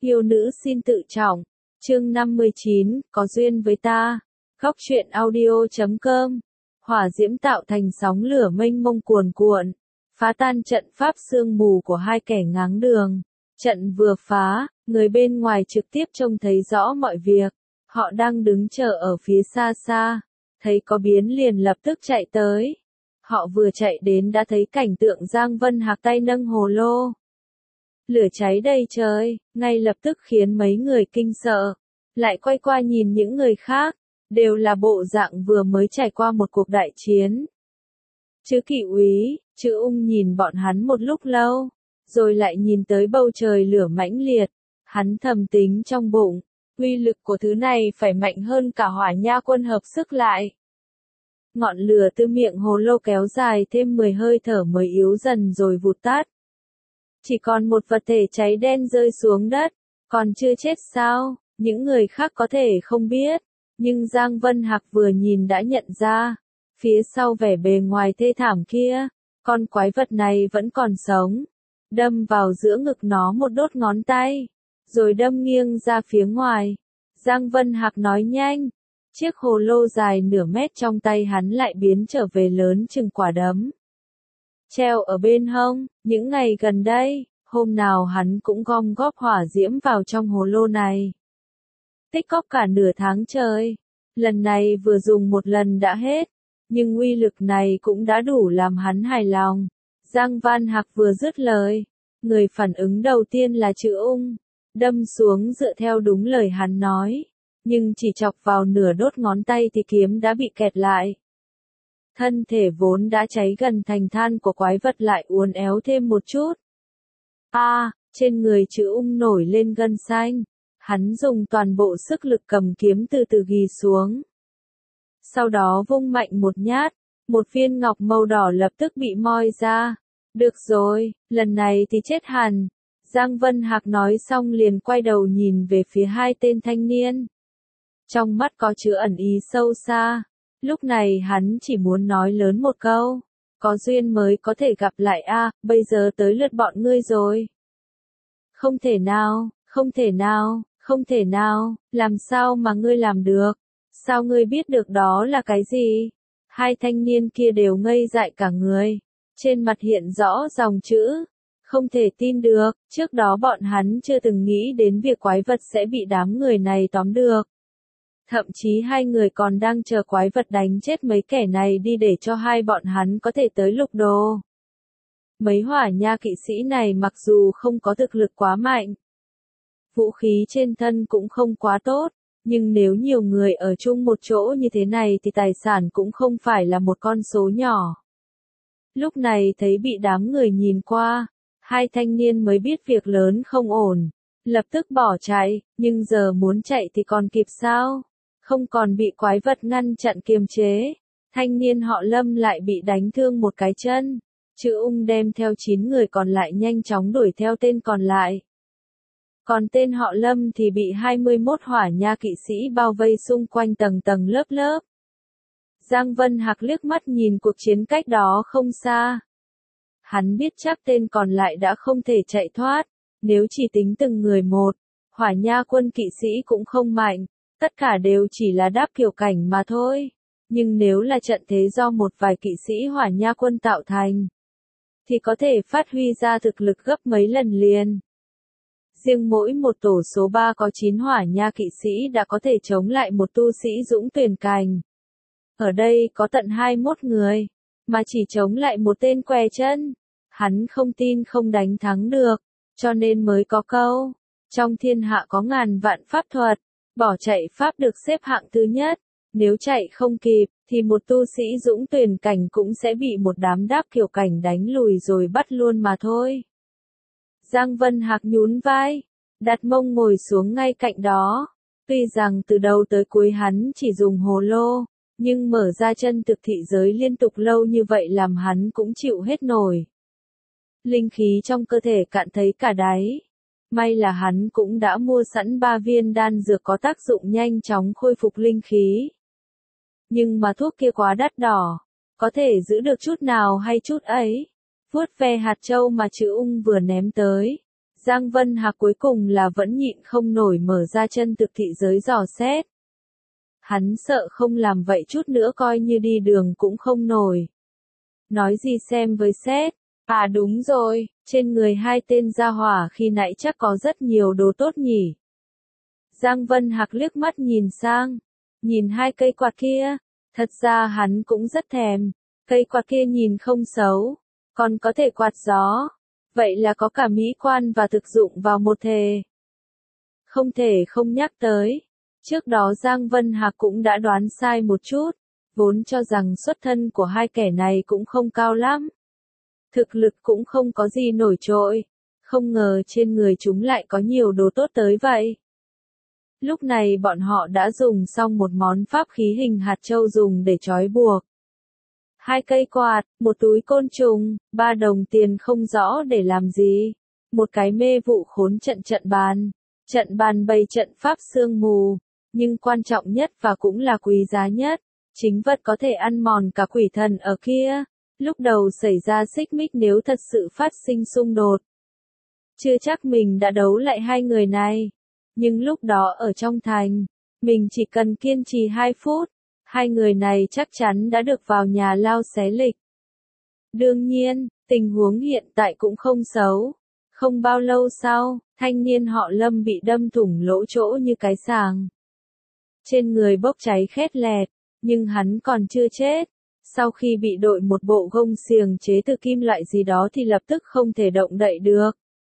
Yêu nữ xin tự trọng. Chương 59, có duyên với ta. Góc truyện audio.com. Hỏa diễm tạo thành sóng lửa mênh mông cuồn cuộn, phá tan trận pháp sương mù của hai kẻ ngáng đường. Trận vừa phá, người bên ngoài trực tiếp trông thấy rõ mọi việc. Họ đang đứng chờ ở phía xa xa, thấy có biến liền lập tức chạy tới. Họ vừa chạy đến đã thấy cảnh tượng Giang Vân Hạc tay nâng hồ lô. Lửa cháy đầy trời, ngay lập tức khiến mấy người kinh sợ. Lại quay qua nhìn những người khác, đều là bộ dạng vừa mới trải qua một cuộc đại chiến. Chứ Kỵ úy, Chữ Ung nhìn bọn hắn một lúc lâu, rồi lại nhìn tới bầu trời lửa mãnh liệt. Hắn thầm tính trong bụng, uy lực của thứ này phải mạnh hơn cả Hỏa Nha quân hợp sức lại. Ngọn lửa từ miệng hồ lô kéo dài thêm 10 hơi thở mới yếu dần rồi vụt tắt. Chỉ còn một vật thể cháy đen rơi xuống đất, còn chưa chết sao, những người khác có thể không biết, nhưng Giang Vân Hạc vừa nhìn đã nhận ra, phía sau vẻ bề ngoài thê thảm kia, con quái vật này vẫn còn sống, đâm vào giữa ngực nó một đốt ngón tay, rồi đâm nghiêng ra phía ngoài. Giang Vân Hạc nói nhanh, chiếc hồ lô dài nửa mét trong tay hắn lại biến trở về lớn chừng quả đấm. Treo ở bên hông, những ngày gần đây, hôm nào hắn cũng gom góp hỏa diễm vào trong hồ lô này. Tích cóp cả nửa tháng trời, lần này vừa dùng một lần đã hết, nhưng uy lực này cũng đã đủ làm hắn hài lòng. Giang Vân Hạc vừa dứt lời, người phản ứng đầu tiên là Chữ Ung, đâm xuống dựa theo đúng lời hắn nói, nhưng chỉ chọc vào nửa đốt ngón tay thì kiếm đã bị kẹt lại. Thân thể vốn đã cháy gần thành than của quái vật lại uốn éo thêm một chút. Trên người Chữ Ung nổi lên gân xanh. Hắn dùng toàn bộ sức lực cầm kiếm từ từ ghi xuống. Sau đó vung mạnh một nhát, một viên ngọc màu đỏ lập tức bị moi ra. Được rồi, lần này thì chết hẳn. Giang Vân Hạc nói xong liền quay đầu nhìn về phía hai tên thanh niên. Trong mắt có chứa ẩn ý sâu xa. Lúc này hắn chỉ muốn nói lớn một câu. Có duyên mới có thể gặp lại bây giờ tới lượt bọn ngươi rồi. Không thể nào, không thể nào, không thể nào, làm sao mà ngươi làm được? Sao ngươi biết được đó là cái gì? Hai thanh niên kia đều ngây dại cả người. Trên mặt hiện rõ dòng chữ. Không thể tin được, trước đó bọn hắn chưa từng nghĩ đến việc quái vật sẽ bị đám người này tóm được. Thậm chí hai người còn đang chờ quái vật đánh chết mấy kẻ này đi để cho hai bọn hắn có thể tới lục đồ. Mấy Hỏa Nha kỵ sĩ này mặc dù không có thực lực quá mạnh, vũ khí trên thân cũng không quá tốt, nhưng nếu nhiều người ở chung một chỗ như thế này thì tài sản cũng không phải là một con số nhỏ. Lúc này thấy bị đám người nhìn qua, hai thanh niên mới biết việc lớn không ổn, lập tức bỏ chạy, nhưng giờ muốn chạy thì còn kịp sao? Không còn bị quái vật ngăn chặn kiềm chế, thanh niên họ Lâm lại bị đánh thương một cái chân. Chữ Ung đem theo 9 người còn lại nhanh chóng đuổi theo tên còn lại. Còn tên họ Lâm thì bị 21 Hỏa Nha kỵ sĩ bao vây xung quanh tầng tầng lớp lớp. Giang Vân Hạc liếc mắt nhìn cuộc chiến cách đó không xa. Hắn biết chắc tên còn lại đã không thể chạy thoát, nếu chỉ tính từng người một, Hỏa Nha quân kỵ sĩ cũng không mạnh, tất cả đều chỉ là đáp kiểu cảnh mà thôi. Nhưng nếu là trận thế do một vài kỵ sĩ Hỏa Nha quân tạo thành, thì có thể phát huy ra thực lực gấp mấy lần liền. Riêng mỗi một tổ số 3 có 9 Hỏa Nha kỵ sĩ đã có thể chống lại một tu sĩ dũng tuyển cành. Ở đây có tận 21 người, mà chỉ chống lại một tên què chân. Hắn không tin không đánh thắng được, cho nên mới có câu, trong thiên hạ có ngàn vạn pháp thuật, bỏ chạy pháp được xếp hạng thứ nhất. Nếu chạy không kịp, thì một tu sĩ dũng tuyển cảnh cũng sẽ bị một đám đáp kiểu cảnh đánh lùi rồi bắt luôn mà thôi. Giang Vân Hạc nhún vai, đặt mông ngồi xuống ngay cạnh đó. Tuy rằng từ đầu tới cuối hắn chỉ dùng hồ lô, nhưng mở ra chân thực thị giới liên tục lâu như vậy làm hắn cũng chịu hết nổi. Linh khí trong cơ thể cạn thấy cả đáy. May là hắn cũng đã mua sẵn 3 viên đan dược có tác dụng nhanh chóng khôi phục linh khí. Nhưng mà thuốc kia quá đắt đỏ, có thể giữ được chút nào hay chút ấy. Vuốt ve hạt châu mà Chữ Ung vừa ném tới. Giang Vân Hạc cuối cùng là vẫn nhịn không nổi mở ra chân thực thị giới dò xét. Hắn sợ không làm vậy chút nữa coi như đi đường cũng không nổi. Nói gì xem với sếp. À đúng rồi, trên người hai tên gia hỏa khi nãy chắc có rất nhiều đồ tốt nhỉ. Giang Vân Hạc liếc mắt nhìn sang, nhìn hai cây quạt kia, thật ra hắn cũng rất thèm, cây quạt kia nhìn không xấu, còn có thể quạt gió, vậy là có cả mỹ quan và thực dụng vào một thể. Không thể không nhắc tới, trước đó Giang Vân Hạc cũng đã đoán sai một chút, vốn cho rằng xuất thân của hai kẻ này cũng không cao lắm. Thực lực cũng không có gì nổi trội, không ngờ trên người chúng lại có nhiều đồ tốt tới vậy. Lúc này bọn họ đã dùng xong một món pháp khí hình hạt châu dùng để trói buộc. Hai cây quạt, một túi côn trùng, 3 đồng tiền không rõ để làm gì. Một cái mê vụ khốn trận bàn bày trận pháp sương mù. Nhưng quan trọng nhất và cũng là quý giá nhất, chính vật có thể ăn mòn cả quỷ thần ở kia. Lúc đầu xảy ra xích mích nếu thật sự phát sinh xung đột. Chưa chắc mình đã đấu lại hai người này. Nhưng lúc đó ở trong thành, mình chỉ cần kiên trì 2 phút, hai người này chắc chắn đã được vào nhà lao xé lịch. Đương nhiên, tình huống hiện tại cũng không xấu. Không bao lâu sau, thanh niên họ Lâm bị đâm thủng lỗ chỗ như cái sàng. Trên người bốc cháy khét lẹt, nhưng hắn còn chưa chết. Sau khi bị đội một bộ gông xiềng chế từ kim loại gì đó thì lập tức không thể động đậy được.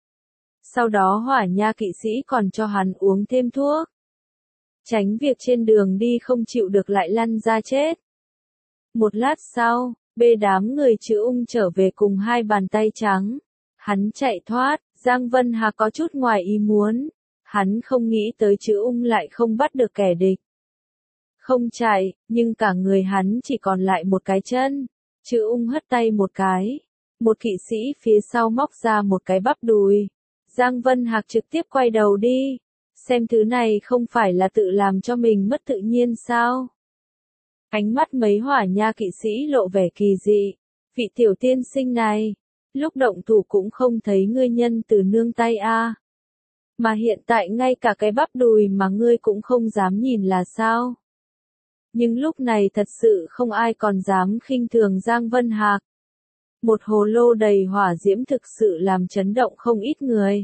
Sau đó Hỏa Nha kỵ sĩ còn cho hắn uống thêm thuốc. Tránh việc trên đường đi không chịu được lại lăn ra chết. Một lát sau, đám người Trữ Ung trở về cùng 2 bàn tay trắng. Hắn chạy thoát, Giang Vân Hạc có chút ngoài ý muốn. Hắn không nghĩ tới Trữ Ung lại không bắt được kẻ địch. Không chạy, nhưng cả người hắn chỉ còn lại một cái chân. Trữ Ung hất tay một cái. Một kỵ sĩ phía sau móc ra một cái bắp đùi. Giang Vân Hạc trực tiếp quay đầu đi. Xem thứ này không phải là tự làm cho mình mất tự nhiên sao? Ánh mắt mấy Hỏa Nha kỵ sĩ lộ vẻ kỳ dị. Vị tiểu tiên sinh này, lúc động thủ cũng không thấy ngươi nhân từ nương tay a. Mà hiện tại ngay cả cái bắp đùi mà ngươi cũng không dám nhìn là sao? Nhưng lúc này thật sự không ai còn dám khinh thường Giang Vân Hạc. Một hồ lô đầy hỏa diễm thực sự làm chấn động không ít người.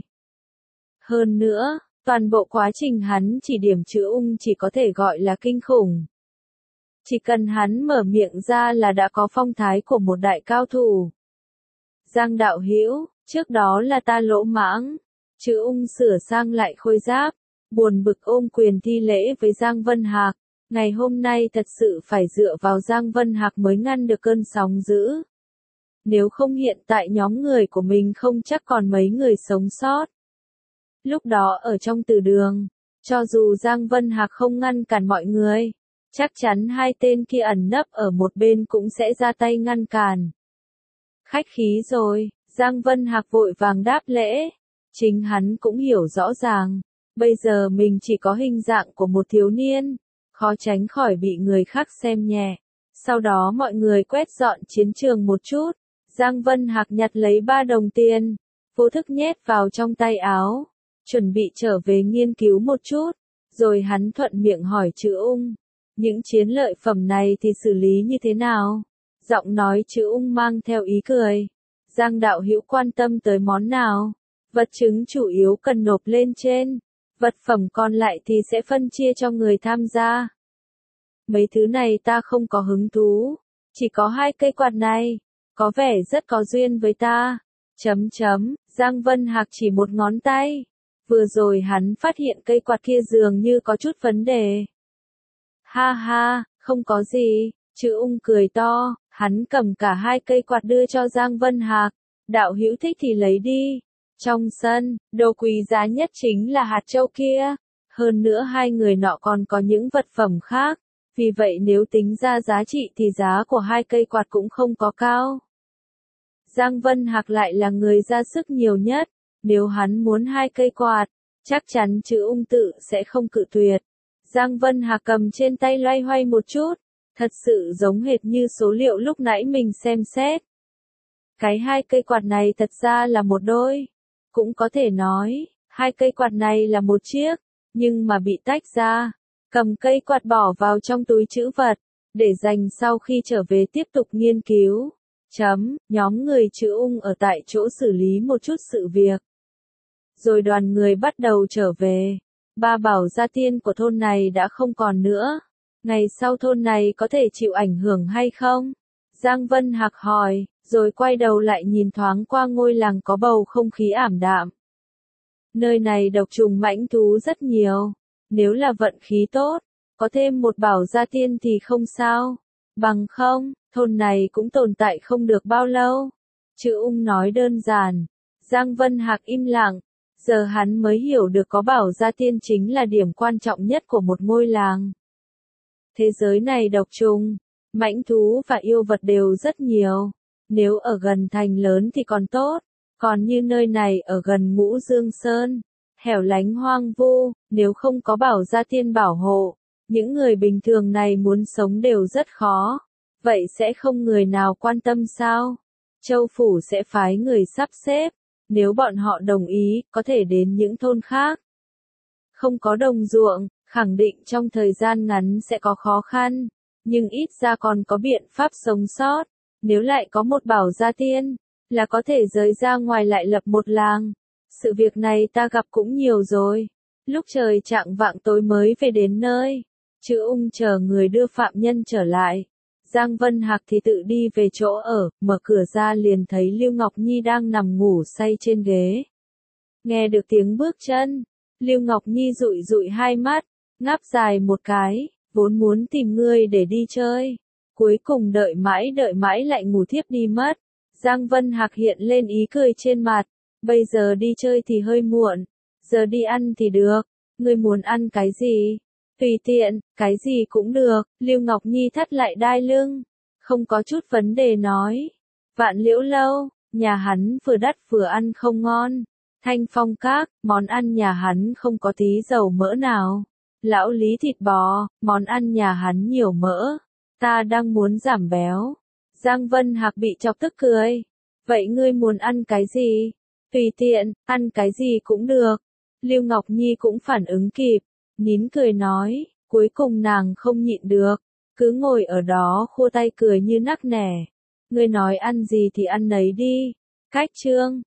Hơn nữa, toàn bộ quá trình hắn chỉ điểm Trữ Ung chỉ có thể gọi là kinh khủng. Chỉ cần hắn mở miệng ra là đã có phong thái của một đại cao thủ. Giang đạo hữu, trước đó là ta lỗ mãng. Trữ Ung sửa sang lại khôi giáp, buồn bực ôm quyền thi lễ với Giang Vân Hạc. Ngày hôm nay thật sự phải dựa vào Giang Vân Hạc mới ngăn được cơn sóng dữ. Nếu không hiện tại nhóm người của mình không chắc còn mấy người sống sót. Lúc đó ở trong từ đường, cho dù Giang Vân Hạc không ngăn cản mọi người, chắc chắn hai tên kia ẩn nấp ở một bên cũng sẽ ra tay ngăn cản. Khách khí rồi, Giang Vân Hạc vội vàng đáp lễ. Chính hắn cũng hiểu rõ ràng, bây giờ mình chỉ có hình dạng của một thiếu niên, khó tránh khỏi bị người khác xem nhẹ. Sau đó mọi người quét dọn chiến trường một chút, Giang Vân Hạc nhặt lấy 3 đồng tiền, vô thức nhét vào trong tay áo, chuẩn bị trở về nghiên cứu một chút, rồi hắn thuận miệng hỏi Trữ Ung, những chiến lợi phẩm này thì xử lý như thế nào? Giọng nói Trữ Ung mang theo ý cười. Giang đạo hữu quan tâm tới món nào? Vật chứng chủ yếu cần nộp lên trên, vật phẩm còn lại thì sẽ phân chia cho người tham gia. Mấy thứ này ta không có hứng thú, chỉ có 2 cây quạt này, có vẻ rất có duyên với ta. Giang Vân Hạc chỉ một ngón tay. Vừa rồi hắn phát hiện cây quạt kia dường như có chút vấn đề. Ha ha, không có gì, Trữ Ung cười to, hắn cầm cả 2 cây quạt đưa cho Giang Vân Hạc. Đạo hữu thích thì lấy đi. Trong sân, đồ quý giá nhất chính là hạt châu kia. Hơn nữa hai người nọ còn có những vật phẩm khác. Vì vậy nếu tính ra giá trị thì giá của 2 cây quạt cũng không có cao. Giang Vân Hạc lại là người ra sức nhiều nhất. Nếu hắn muốn 2 cây quạt, chắc chắn Trữ Ung tự sẽ không cự tuyệt. Giang Vân Hạc cầm trên tay loay hoay một chút. Thật sự giống hệt như số liệu lúc nãy mình xem xét. Cái 2 cây quạt này thật ra là một đôi. Cũng có thể nói, hai cây quạt này là một chiếc, nhưng mà bị tách ra. Cầm cây quạt bỏ vào trong túi trữ vật, để dành sau khi trở về tiếp tục nghiên cứu. Nhóm người chữ ung ở tại chỗ xử lý một chút sự việc. Rồi đoàn người bắt đầu trở về. Ba bảo gia tiên của thôn này đã không còn nữa. Ngày sau thôn này có thể chịu ảnh hưởng hay không? Giang Vân Hạc hỏi, rồi quay đầu lại nhìn thoáng qua ngôi làng có bầu không khí ảm đạm. Nơi này độc trùng mãnh thú rất nhiều. Nếu là vận khí tốt, có thêm một bảo gia tiên thì không sao. Bằng không, thôn này cũng tồn tại không được bao lâu. Chữ ung nói đơn giản. Giang Vân Hạc im lặng. Giờ hắn mới hiểu được có bảo gia tiên chính là điểm quan trọng nhất của một ngôi làng. Thế giới này độc trùng, mãnh thú và yêu vật đều rất nhiều. Nếu ở gần thành lớn thì còn tốt. Còn như nơi này ở gần Ngũ Dương Sơn, hẻo lánh hoang vu, nếu không có bảo gia tiên bảo hộ, những người bình thường này muốn sống đều rất khó. Vậy sẽ không người nào quan tâm sao? Châu phủ sẽ phái người sắp xếp, nếu bọn họ đồng ý, có thể đến những thôn khác. Không có đồng ruộng, khẳng định trong thời gian ngắn sẽ có khó khăn, nhưng ít ra còn có biện pháp sống sót. Nếu lại có một bảo gia tiên, là có thể rời ra ngoài lại lập một làng. Sự việc này ta gặp cũng nhiều rồi. Lúc trời chạng vạng tối mới về đến nơi. Chữ ung chờ người đưa phạm nhân trở lại. Giang Vân Hạc thì tự đi về chỗ ở, mở cửa ra liền thấy Lưu Ngọc Nhi đang nằm ngủ say trên ghế. Nghe được tiếng bước chân, Lưu Ngọc Nhi dụi dụi hai mắt, ngáp dài một cái, vốn muốn tìm ngươi để đi chơi. Cuối cùng đợi mãi lại ngủ thiếp đi mất. Giang Vân Hạc hiện lên ý cười trên mặt. Bây giờ đi chơi thì hơi muộn. Giờ đi ăn thì được. Ngươi muốn ăn cái gì? Tùy tiện, cái gì cũng được. Lưu Ngọc Nhi thắt lại đai lưng. Không có chút vấn đề nói. Vạn Liễu Lâu, nhà hắn vừa đắt vừa ăn không ngon. Thanh Phong Các, món ăn nhà hắn không có tí dầu mỡ nào. Lão Lý thịt bò, món ăn nhà hắn nhiều mỡ. Ta đang muốn giảm béo. Giang Vân Hạc bị chọc tức cười. Vậy ngươi muốn ăn cái gì? Tùy tiện, ăn cái gì cũng được. Lưu Ngọc Nhi cũng phản ứng kịp. Nín cười nói, cuối cùng nàng không nhịn được. Cứ ngồi ở đó khua tay cười như nắc nẻ. Ngươi nói ăn gì thì ăn nấy đi. Cách chương.